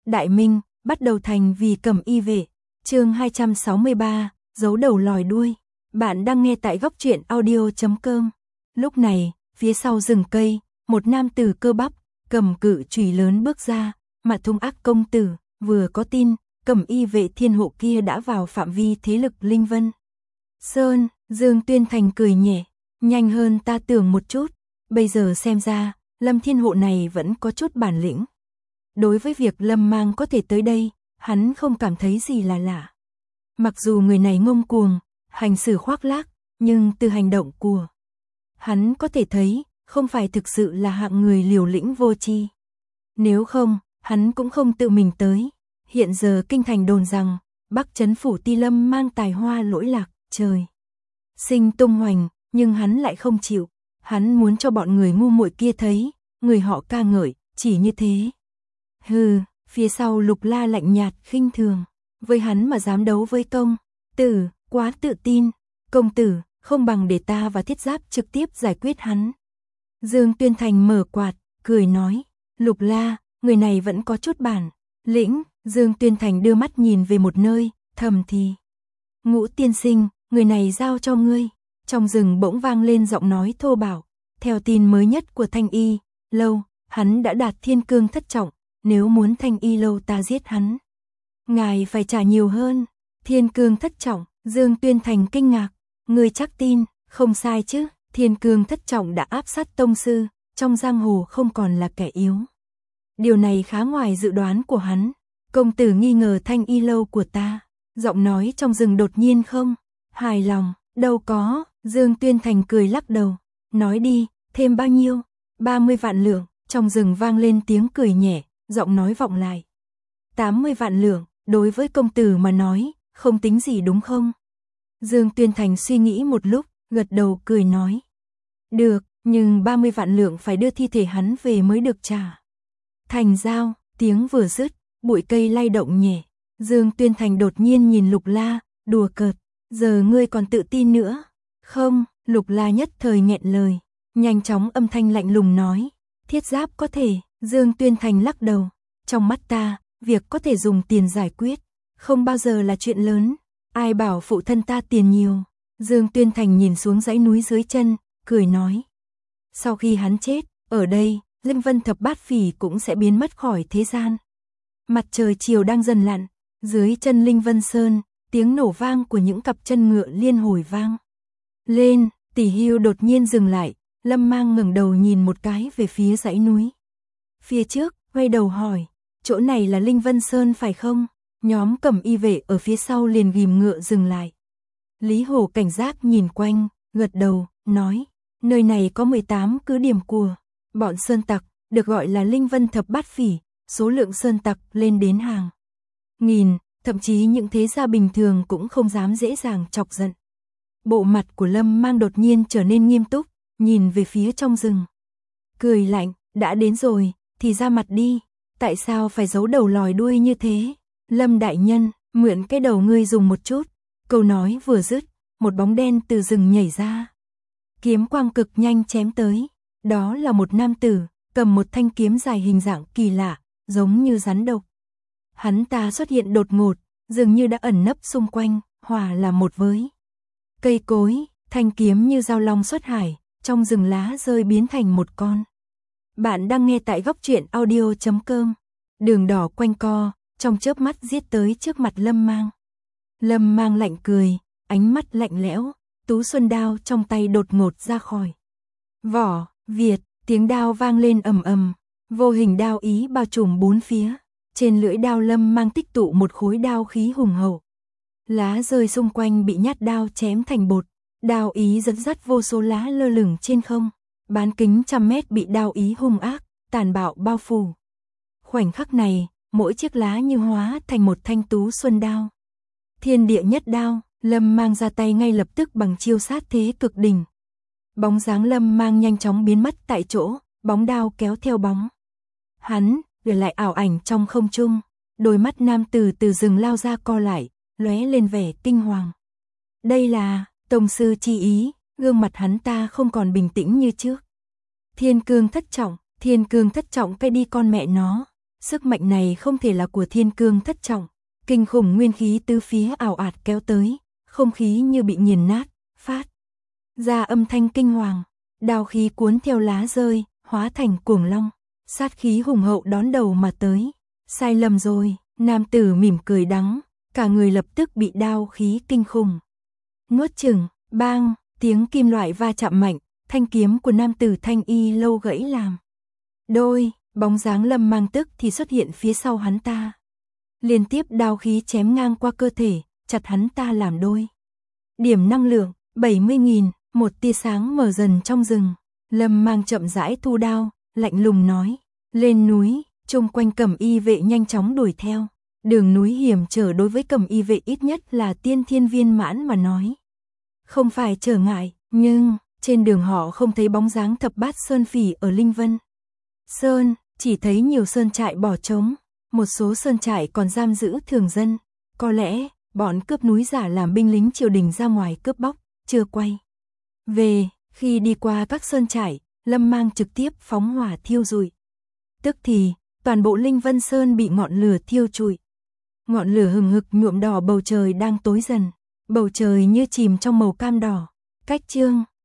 Đại Minh, bắt đầu thành vì Cẩm Y vệ. Chương 263, giấu đầu lòi đuôi. Bạn đang nghe tại góc truyện audio.com. Lúc này, phía sau rừng cây, một nam tử cơ bắp, cầm cự chùy lớn bước ra, mặt hung ác công tử, vừa có tin, Cẩm Y vệ thiên hộ kia đã vào phạm vi thế lực Linh Vân Sơn. Dương Tuyên Thành cười nhẹ, nhanh hơn ta tưởng một chút, bây giờ xem ra, Lâm thiên hộ này vẫn có chút bản lĩnh. Đối với việc Lâm Mang có thể tới đây, hắn không cảm thấy gì là lạ. Mặc dù người này ngông cuồng, hành xử khoác lác, nhưng từ hành động của hắn có thể thấy, không phải thực sự là hạng người liều lĩnh vô tri. Nếu không, hắn cũng không tự mình tới. Hiện giờ kinh thành đồn rằng, Bắc Trấn phủ Ti Lâm Mang tài hoa lỗi lạc, trời sinh tung hoành, nhưng hắn lại không chịu. Hắn muốn cho bọn người ngu muội kia thấy, người họ ca ngợi, chỉ như thế. Hừ, phía sau Lục La lạnh nhạt khinh thường, với hắn mà dám đấu với công tử, quá tự tin. Công tử, không bằng để ta và Thiết Giáp trực tiếp giải quyết hắn. Dương Tuyên Thành mở quạt, cười nói, Lục La, người này vẫn có chút bản lĩnh. Dương Tuyên Thành đưa mắt nhìn về một nơi, thầm thì, Ngũ tiên sinh, người này giao cho ngươi. Trong rừng bỗng vang lên giọng nói thô bạo. Theo tin mới nhất của Thanh Y lâu, hắn đã đạt thiên cương thất trọng, nếu muốn Thanh Y lâu ta giết hắn, ngài phải trả nhiều hơn. Thiên cương thất trọng, Dương Tuyên Thành kinh ngạc, ngươi chắc tin? Không sai chứ, thiên cương thất trọng đã áp sát tông sư, trong giang hồ không còn là kẻ yếu. Điều này khá ngoài dự đoán của hắn. Công tử nghi ngờ Thanh Y lâu của ta. Giọng nói trong rừng đột nhiên không hài lòng. Đâu có, Dương Tuyên Thành cười lắc đầu. Nói đi, thêm bao nhiêu? 30 vạn lượng. Trong rừng vang lên tiếng cười nhẹ, giọng nói vọng lại. 80 vạn lượng, đối với công tử mà nói, không tính gì đúng không? Dương Tuyên Thành suy nghĩ một lúc, gật đầu cười nói. Được, nhưng 30 vạn lượng phải đưa thi thể hắn về mới được trả. Thành giao, tiếng vừa dứt, bụi cây lay động nhẹ. Dương Tuyên Thành đột nhiên nhìn Lục La, đùa cợt. Giờ ngươi còn tự tin nữa? Không, Lục La nhất thời nghẹn lời. Nhanh chóng âm thanh lạnh lùng nói. Thiết Giáp có thể. Dương Tuyên Thành lắc đầu. Trong mắt ta, việc có thể dùng tiền giải quyết, không bao giờ là chuyện lớn. Ai bảo phụ thân ta tiền nhiều. Dương Tuyên Thành nhìn xuống dãy núi dưới chân, cười nói. Sau khi hắn chết, ở đây, Linh Vân thập bát phỉ cũng sẽ biến mất khỏi thế gian. Mặt trời chiều đang dần lặn, dưới chân Linh Vân Sơn, tiếng nổ vang của những cặp chân ngựa liên hồi vang lên. Tỷ Hưu đột nhiên dừng lại, Lâm Mang ngẩng đầu nhìn một cái về phía dãy núi phía trước, quay đầu hỏi, chỗ này là Linh Vân Sơn phải không? Nhóm Cẩm Y vệ ở phía sau liền ghim ngựa dừng lại. Lý Hổ cảnh giác nhìn quanh, gật đầu, nói, nơi này có 18 cứ điểm của bọn sơn tặc, được gọi là Linh Vân thập bát phỉ, số lượng sơn tặc lên đến hàng nghìn, thậm chí những thế gia bình thường cũng không dám dễ dàng chọc giận. Bộ mặt của Lâm Mang đột nhiên trở nên nghiêm túc, nhìn về phía trong rừng. Cười lạnh, đã đến rồi, thì ra mặt đi, tại sao phải giấu đầu lòi đuôi như thế? Lâm đại nhân, mượn cái đầu ngươi dùng một chút. Câu nói vừa dứt, một bóng đen từ rừng nhảy ra. Kiếm quang cực nhanh chém tới. Đó là một nam tử, cầm một thanh kiếm dài hình dạng kỳ lạ, giống như rắn độc. Hắn ta xuất hiện đột ngột, dường như đã ẩn nấp xung quanh, hòa là một với cây cối. Thanh kiếm như dao long xuất hải, trong rừng lá rơi biến thành một con. Bạn đang nghe tại góc truyện audio.com. Đường đỏ quanh co, trong chớp mắt giết tới trước mặt Lâm Mang. Lâm Mang lạnh cười, ánh mắt lạnh lẽo, tú xuân đao trong tay đột ngột ra khỏi vỏ. Việt, tiếng đao vang lên ầm ầm, vô hình đao ý bao trùm bốn phía. Trên lưỡi đao Lâm Mang tích tụ một khối đao khí hùng hậu. Lá rơi xung quanh bị nhát đao chém thành bột. Đao ý dẫn dắt vô số lá lơ lửng trên không. Bán kính trăm mét bị đao ý hung ác, tàn bạo bao phủ. Khoảnh khắc này, mỗi chiếc lá như hóa thành một thanh tú xuân đao. Thiên địa nhất đao, Lâm Mang ra tay ngay lập tức bằng chiêu sát thế cực đỉnh. Bóng dáng Lâm Mang nhanh chóng biến mất tại chỗ, bóng đao kéo theo bóng hắn, để lại ảo ảnh trong không trung. Đôi mắt nam tử từ rừng lao ra co lại, lóe lên vẻ kinh hoàng. Đây là tông sư chi ý. Gương mặt hắn ta không còn bình tĩnh như trước. Thiên cương thất trọng cái đi con mẹ nó. Sức mạnh này không thể là của thiên cương thất trọng, kinh khủng nguyên khí tứ phía ảo ạt kéo tới, không khí như bị nghiền nát, phát ra âm thanh kinh hoàng, đao khí cuốn theo lá rơi, hóa thành cuồng long, sát khí hùng hậu đón đầu mà tới. Sai lầm rồi, nam tử mỉm cười đắng, cả người lập tức bị đao khí kinh khủng nuốt chửng. Bang, tiếng kim loại va chạm mạnh, thanh kiếm của nam tử thanh y lâu gãy làm đôi, bóng dáng Lâm Mang tức thì xuất hiện phía sau hắn ta. Liên tiếp đao khí chém ngang qua cơ thể, chặt hắn ta làm đôi. Điểm năng lượng 70.000, một tia sáng mở dần trong rừng. Lâm Mang chậm rãi thu đao, lạnh lùng nói, lên núi. Chung quanh Cẩm Y vệ nhanh chóng đuổi theo. Đường núi hiểm trở đối với Cẩm Y vệ ít nhất là tiên thiên viên mãn mà nói không phải trở ngại, nhưng trên đường họ không thấy bóng dáng thập bát sơn phỉ ở Linh Vân Sơn, chỉ thấy nhiều sơn trại bỏ trống, một số sơn trại còn giam giữ thường dân. Có lẽ bọn cướp núi giả làm binh lính triều đình ra ngoài cướp bóc, chưa quay về. Khi đi qua các sơn trại, Lâm Mang trực tiếp phóng hỏa thiêu rụi. Tức thì toàn bộ Linh Vân Sơn bị ngọn lửa thiêu trụi. Ngọn lửa hừng hực nhuộm đỏ bầu trời đang tối dần, bầu trời như chìm trong màu cam đỏ. Cách chương